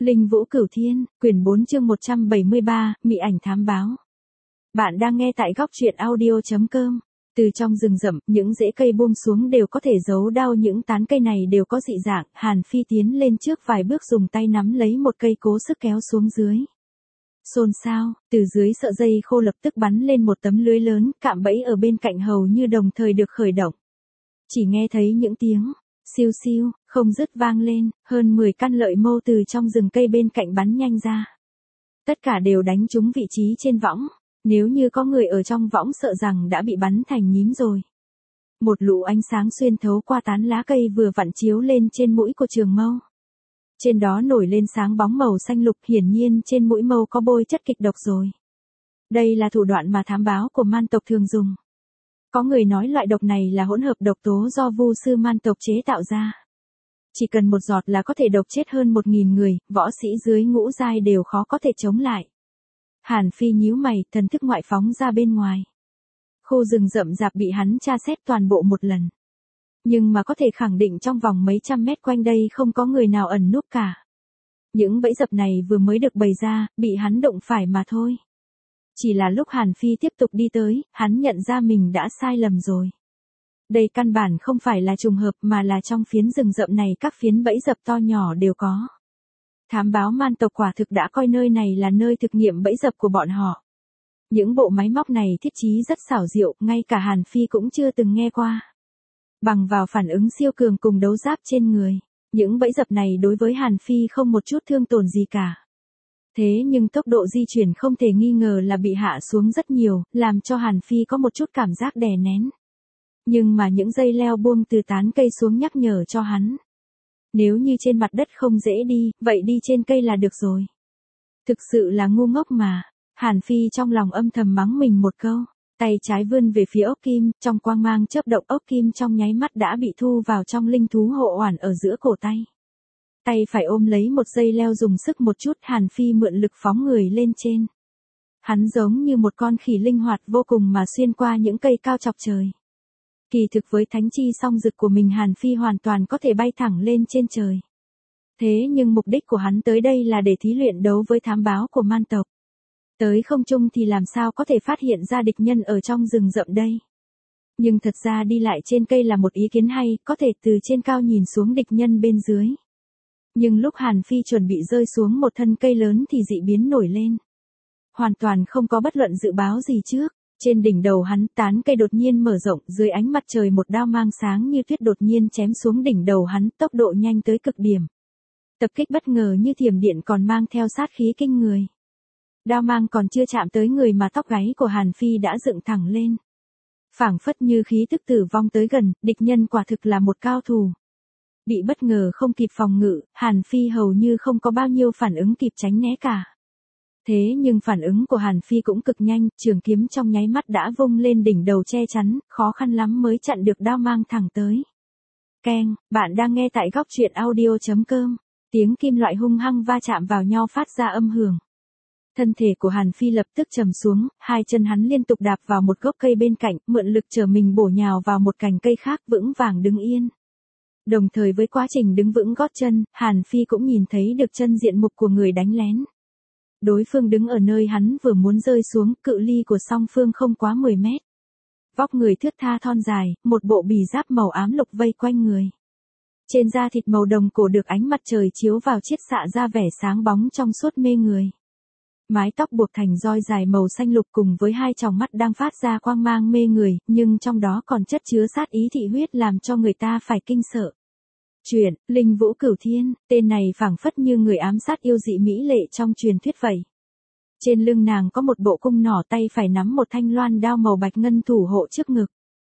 Linh Vũ Cửu Thiên, quyển 4 chương 173, Mị ảnh thám báo. Bạn đang nghe tại góc truyện audio.com. Từ trong rừng rậm, những rễ cây buông xuống đều có thể giấu đau, những tán cây này đều có dị dạng. Hàn Phi tiến lên trước vài bước, dùng tay nắm lấy một cây cố sức kéo xuống dưới. Xôn xao, từ dưới sợi dây khô lập tức bắn lên một tấm lưới lớn, cạm bẫy ở bên cạnh hầu như đồng thời được khởi động. Chỉ nghe thấy những tiếng siêu siêu, không dứt vang lên, hơn 10 căn lợi mâu từ trong rừng cây bên cạnh bắn nhanh ra. Tất cả đều đánh trúng vị trí trên võng, nếu như có người ở trong võng sợ rằng đã bị bắn thành nhím rồi. Một lũ ánh sáng xuyên thấu qua tán lá cây vừa vặn chiếu lên trên mũi của trường mâu. Trên đó nổi lên sáng bóng màu xanh lục, hiển nhiên trên mũi mâu có bôi chất kịch độc rồi. Đây là thủ đoạn mà thám báo của man tộc thường dùng. Có người nói loại độc này là hỗn hợp độc tố do vu sư man tộc chế tạo ra. Chỉ cần một giọt là có thể độc chết hơn 1000 người, võ sĩ dưới ngũ giai đều khó có thể chống lại. Hàn Phi nhíu mày, thần thức ngoại phóng ra bên ngoài. Khu rừng rậm rạp bị hắn tra xét toàn bộ một lần. Nhưng mà có thể khẳng định trong vòng mấy trăm mét quanh đây không có người nào ẩn núp cả. Những bẫy dập này vừa mới được bày ra, bị hắn đụng phải mà thôi. Chỉ là lúc Hàn Phi tiếp tục đi tới, hắn nhận ra mình đã sai lầm rồi. Đây căn bản không phải là trùng hợp mà là trong phiến rừng rậm này các phiến bẫy dập to nhỏ đều có. Thám báo man tộc quả thực đã coi nơi này là nơi thực nghiệm bẫy dập của bọn họ. Những bộ máy móc này thiết trí rất xảo diệu, ngay cả Hàn Phi cũng chưa từng nghe qua. Bằng vào phản ứng siêu cường cùng đấu giáp trên người, những bẫy dập này đối với Hàn Phi không một chút thương tổn gì cả. Thế nhưng tốc độ di chuyển không thể nghi ngờ là bị hạ xuống rất nhiều, làm cho Hàn Phi có một chút cảm giác đè nén. Nhưng mà những dây leo buông từ tán cây xuống nhắc nhở cho hắn. Nếu như trên mặt đất không dễ đi, vậy đi trên cây là được rồi. Thực sự là ngu ngốc mà. Hàn Phi trong lòng âm thầm mắng mình một câu. Tay trái vươn về phía ốc kim, trong quang mang chớp động, ốc kim trong nháy mắt đã bị thu vào trong linh thú hộ oản ở giữa cổ tay. Tay phải ôm lấy một dây leo, dùng sức một chút, Hàn Phi mượn lực phóng người lên trên. Hắn giống như một con khỉ linh hoạt vô cùng mà xuyên qua những cây cao chọc trời. Kỳ thực với thánh chi song dực của mình, Hàn Phi hoàn toàn có thể bay thẳng lên trên trời. Thế nhưng mục đích của hắn tới đây là để thí luyện đấu với thám báo của man tộc. Tới không trung thì làm sao có thể phát hiện ra địch nhân ở trong rừng rậm đây. Nhưng thật ra đi lại trên cây là một ý kiến hay, có thể từ trên cao nhìn xuống địch nhân bên dưới. Nhưng lúc Hàn Phi chuẩn bị rơi xuống một thân cây lớn thì dị biến nổi lên. Hoàn toàn không có bất luận dự báo gì trước. Trên đỉnh đầu hắn, tán cây đột nhiên mở rộng, dưới ánh mặt trời một đao mang sáng như tuyết đột nhiên chém xuống đỉnh đầu hắn, tốc độ nhanh tới cực điểm. Tập kích bất ngờ như thiểm điện, còn mang theo sát khí kinh người. Đao mang còn chưa chạm tới người mà tóc gáy của Hàn Phi đã dựng thẳng lên. Phảng phất như khí tức tử vong tới gần, địch nhân quả thực là một cao thủ. Bị bất ngờ không kịp phòng ngự, Hàn Phi hầu như không có bao nhiêu phản ứng kịp tránh né cả. Thế nhưng phản ứng của Hàn Phi cũng cực nhanh, trường kiếm trong nháy mắt đã vung lên đỉnh đầu che chắn, khó khăn lắm mới chặn được đao mang thẳng tới. Keng, bạn đang nghe tại góc truyện audio.com, tiếng kim loại hung hăng va chạm vào nhau phát ra âm hưởng. Thân thể của Hàn Phi lập tức trầm xuống, hai chân hắn liên tục đạp vào một gốc cây bên cạnh, mượn lực trở mình bổ nhào vào một cành cây khác, vững vàng đứng yên. Đồng thời với quá trình đứng vững gót chân, Hàn Phi cũng nhìn thấy được chân diện mục của người đánh lén. Đối phương đứng ở nơi hắn vừa muốn rơi xuống, cự ly của song phương không quá 10 mét. Vóc người thướt tha thon dài, một bộ bì giáp màu ám lục vây quanh người. Trên da thịt màu đồng cổ được ánh mặt trời chiếu vào chiết xạ ra vẻ sáng bóng trong suốt mê người. Mái tóc buộc thành roi dài màu xanh lục cùng với hai tròng mắt đang phát ra quang mang mê người, nhưng trong đó còn chất chứa sát ý thị huyết làm cho người ta phải kinh sợ. Truyện, Linh Vũ Cửu Thiên, tên này phảng phất như người ám sát yêu dị mỹ lệ trong truyền thuyết vậy. Trên lưng nàng có một bộ cung nỏ, tay phải nắm một thanh loan đao màu bạch ngân thủ hộ trước ngực.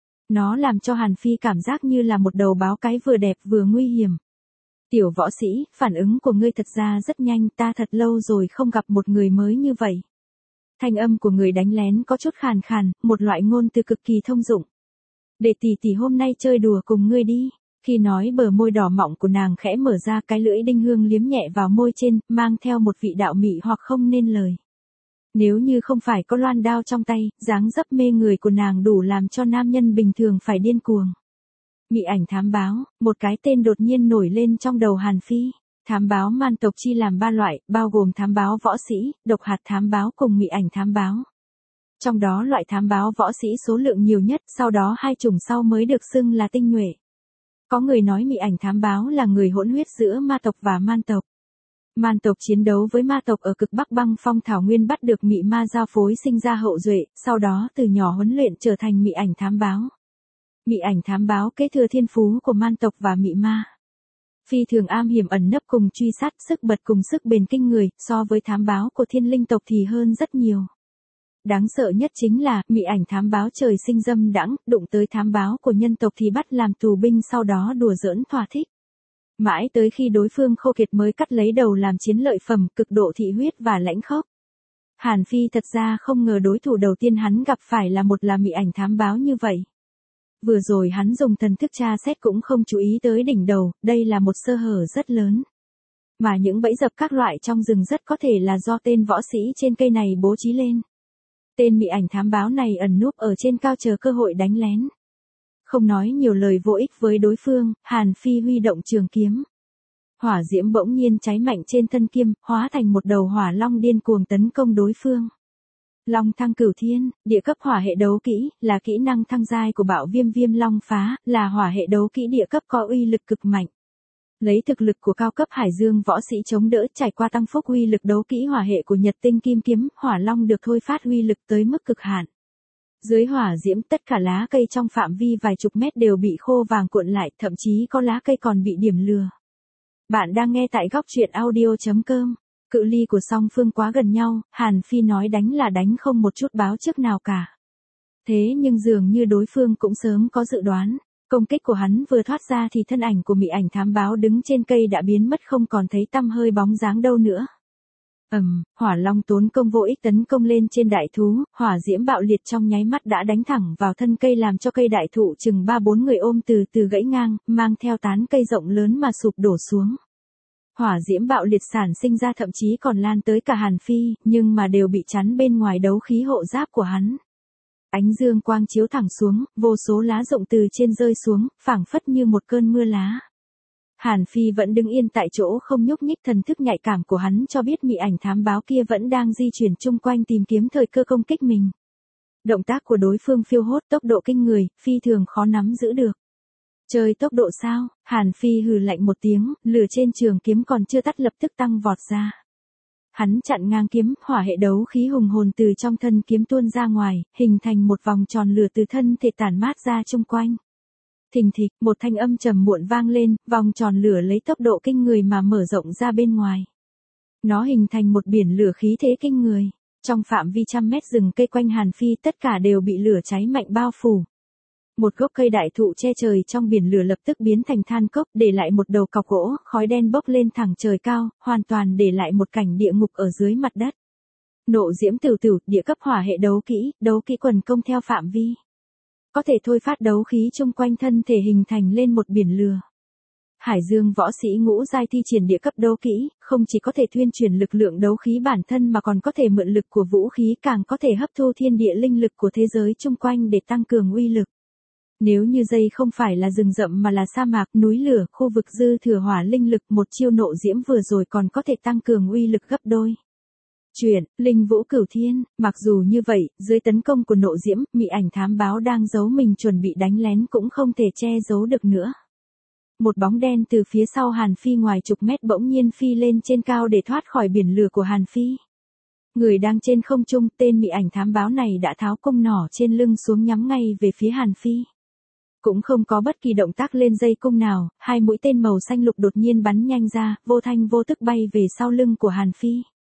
Nó làm cho Hàn Phi cảm giác như là một đầu báo cái vừa đẹp vừa nguy hiểm. Tiểu võ sĩ, phản ứng của ngươi thật ra rất nhanh, ta thật lâu rồi không gặp một người mới như vậy. Thanh âm của người đánh lén có chút khàn khàn, một loại ngôn từ cực kỳ thông dụng. Để tỷ tỷ hôm nay chơi đùa cùng ngươi đi. Khi nói, bờ môi đỏ mọng của nàng khẽ mở ra, cái lưỡi đinh hương liếm nhẹ vào môi trên, mang theo một vị đạo mị hoặc không nên lời. Nếu như không phải có loan đao trong tay, dáng dấp mê người của nàng đủ làm cho nam nhân bình thường phải điên cuồng. Mị ảnh thám báo, một cái tên đột nhiên nổi lên trong đầu Hàn Phi. Thám báo man tộc chia làm 3 loại, bao gồm thám báo võ sĩ, độc hạt thám báo cùng mị ảnh thám báo. Trong đó loại thám báo võ sĩ số lượng nhiều nhất, sau đó hai chủng sau mới được xưng là tinh nhuệ. Có người nói mị ảnh thám báo là người hỗn huyết giữa ma tộc và man tộc. Man tộc chiến đấu với ma tộc ở cực Bắc băng phong thảo nguyên bắt được mị ma giao phối sinh ra hậu duệ, sau đó từ nhỏ huấn luyện trở thành mị ảnh thám báo. Mị ảnh thám báo kế thừa thiên phú của man tộc và mị ma. Phi thường am hiểm ẩn nấp cùng truy sát, sức bật cùng sức bền kinh người, so với thám báo của thiên linh tộc thì hơn rất nhiều. Đáng sợ nhất chính là, mị ảnh thám báo trời sinh dâm đãng, đụng tới thám báo của nhân tộc thì bắt làm tù binh sau đó đùa giỡn thỏa thích. Mãi tới khi đối phương khô kiệt mới cắt lấy đầu làm chiến lợi phẩm, cực độ thị huyết và lãnh khốc. Hàn Phi thật ra không ngờ đối thủ đầu tiên hắn gặp phải là một mị ảnh thám báo như vậy. Vừa rồi hắn dùng thần thức tra xét cũng không chú ý tới đỉnh đầu, đây là một sơ hở rất lớn. Mà những bẫy dập các loại trong rừng rất có thể là do tên võ sĩ trên cây này bố trí lên. Tên mị ảnh thám báo này ẩn núp ở trên cao chờ cơ hội đánh lén. Không nói nhiều lời vô ích với đối phương, Hàn Phi huy động trường kiếm. Hỏa diễm bỗng nhiên cháy mạnh trên thân kiếm, hóa thành một đầu hỏa long điên cuồng tấn công đối phương. Long thăng cửu thiên, địa cấp hỏa hệ đấu kỹ, là kỹ năng thăng giai của bạo viêm viêm long phá, là hỏa hệ đấu kỹ địa cấp có uy lực cực mạnh. Lấy thực lực của cao cấp hải dương võ sĩ chống đỡ, trải qua tăng phúc uy lực đấu kỹ hỏa hệ của Nhật tinh kim kiếm, hỏa long được thôi phát uy lực tới mức cực hạn. Dưới hỏa diễm tất cả lá cây trong phạm vi vài chục mét đều bị khô vàng cuộn lại, thậm chí có lá cây còn bị điểm lừa. Bạn đang nghe tại góc truyện audio.com. Cự ly của song phương quá gần nhau, Hàn Phi nói đánh là đánh không một chút báo trước nào cả. Thế nhưng dường như đối phương cũng sớm có dự đoán, công kích của hắn vừa thoát ra thì thân ảnh của mị ảnh thám báo đứng trên cây đã biến mất không còn thấy tăm hơi bóng dáng đâu nữa. Hỏa long tốn công vô ích tấn công lên trên đại thú, hỏa diễm bạo liệt trong nháy mắt đã đánh thẳng vào thân cây làm cho cây đại thụ chừng 3-4 người ôm từ từ gãy ngang, mang theo tán cây rộng lớn mà sụp đổ xuống. Hỏa diễm bạo liệt sản sinh ra thậm chí còn lan tới cả Hàn Phi, nhưng mà đều bị chắn bên ngoài đấu khí hộ giáp của hắn. Ánh dương quang chiếu thẳng xuống, vô số lá rụng từ trên rơi xuống, phảng phất như một cơn mưa lá. Hàn Phi vẫn đứng yên tại chỗ không nhúc nhích, thần thức nhạy cảm của hắn cho biết mị ảnh thám báo kia vẫn đang di chuyển chung quanh tìm kiếm thời cơ công kích mình. Động tác của đối phương phiêu hốt, tốc độ kinh người, phi thường khó nắm giữ được. Chơi tốc độ sao? Hàn Phi hừ lạnh một tiếng, lửa trên trường kiếm còn chưa tắt lập tức tăng vọt ra. Hắn chặn ngang kiếm, hỏa hệ đấu khí hùng hồn từ trong thân kiếm tuôn ra ngoài, hình thành một vòng tròn lửa từ thân thể tản mát ra chung quanh. Thình thịch, một thanh âm trầm muộn vang lên, vòng tròn lửa lấy tốc độ kinh người mà mở rộng ra bên ngoài. Nó hình thành một biển lửa khí thế kinh người. Trong phạm vi trăm mét rừng cây quanh Hàn Phi tất cả đều bị lửa cháy mạnh bao phủ. Một gốc cây đại thụ che trời trong biển lửa lập tức biến thành than cốc, để lại một đầu cọc gỗ, khói đen bốc lên thẳng trời cao, hoàn toàn để lại một cảnh địa ngục ở dưới mặt đất. Nộ diễm tửu tửu, địa cấp hỏa hệ đấu kỹ quần công theo phạm vi. Có thể thôi phát đấu khí chung quanh thân thể hình thành lên một biển lửa. Hải dương võ sĩ ngũ giai thi triển địa cấp đấu kỹ, không chỉ có thể thuyên truyền lực lượng đấu khí bản thân mà còn có thể mượn lực của vũ khí, càng có thể hấp thu thiên địa linh lực của thế giới chung quanh để tăng cường uy lực. Nếu như dây không phải là rừng rậm mà là sa mạc, núi lửa, khu vực dư thừa hỏa linh lực, một chiêu nộ diễm vừa rồi còn có thể tăng cường uy lực gấp đôi. Chuyện, linh vũ cửu thiên, mặc dù như vậy, dưới tấn công của nộ diễm, mị ảnh thám báo đang giấu mình chuẩn bị đánh lén cũng không thể che giấu được nữa. Một bóng đen từ phía sau Hàn Phi ngoài chục mét bỗng nhiên phi lên trên cao để thoát khỏi biển lửa của Hàn Phi. Người đang trên không trung, tên mị ảnh thám báo này đã tháo cung nỏ trên lưng xuống nhắm ngay về phía Hàn Phi. Cũng không có bất kỳ động tác lên dây cung nào, hai mũi tên màu xanh lục đột nhiên bắn nhanh ra, vô thanh vô tức bay về sau lưng của Hàn Phi.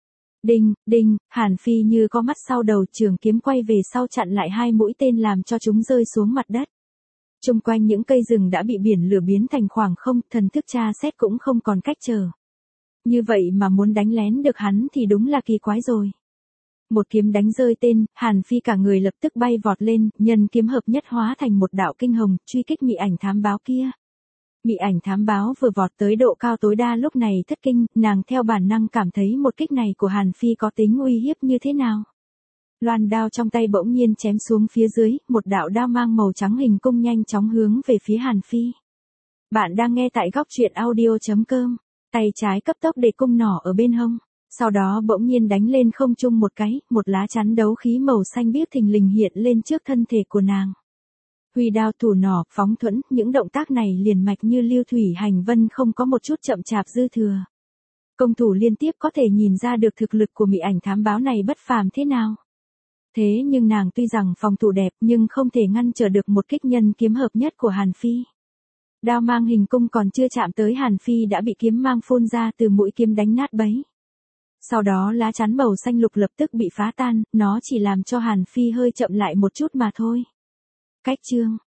Đinh, đinh, Hàn Phi như có mắt sau đầu, trường kiếm quay về sau chặn lại hai mũi tên làm cho chúng rơi xuống mặt đất. Chung quanh những cây rừng đã bị biển lửa biến thành khoảng không, thần thức tra xét cũng không còn cách chờ. Như vậy mà muốn đánh lén được hắn thì đúng là kỳ quái rồi. Một kiếm đánh rơi tên, Hàn Phi cả người lập tức bay vọt lên, nhân kiếm hợp nhất hóa thành một đạo kinh hồng, truy kích mị ảnh thám báo kia. Mị ảnh thám báo vừa vọt tới độ cao tối đa lúc này thất kinh, nàng theo bản năng cảm thấy một kích này của Hàn Phi có tính uy hiếp như thế nào. Loan đao trong tay bỗng nhiên chém xuống phía dưới, một đạo đao mang màu trắng hình cung nhanh chóng hướng về phía Hàn Phi. Bạn đang nghe tại góc truyện audio.com. Tay trái cấp tốc để cung nỏ ở bên hông, sau đó bỗng nhiên đánh lên không trung một cái, một lá chắn đấu khí màu xanh biếc thình lình hiện lên trước thân thể của nàng. Huy đao thủ nỏ, phóng thuẫn, những động tác này liền mạch như lưu thủy hành vân, không có một chút chậm chạp dư thừa. Công thủ liên tiếp có thể nhìn ra được thực lực của Mị Ảnh thám báo này bất phàm thế nào. Thế nhưng nàng tuy rằng phòng thủ đẹp nhưng không thể ngăn trở được một kích nhân kiếm hợp nhất của Hàn Phi. Đao mang hình cung còn chưa chạm tới Hàn Phi đã bị kiếm mang phun ra từ mũi kiếm đánh nát bấy. Sau đó lá chắn màu xanh lục lập tức bị phá tan, nó chỉ làm cho Hàn Phi hơi chậm lại một chút mà thôi. Cách chương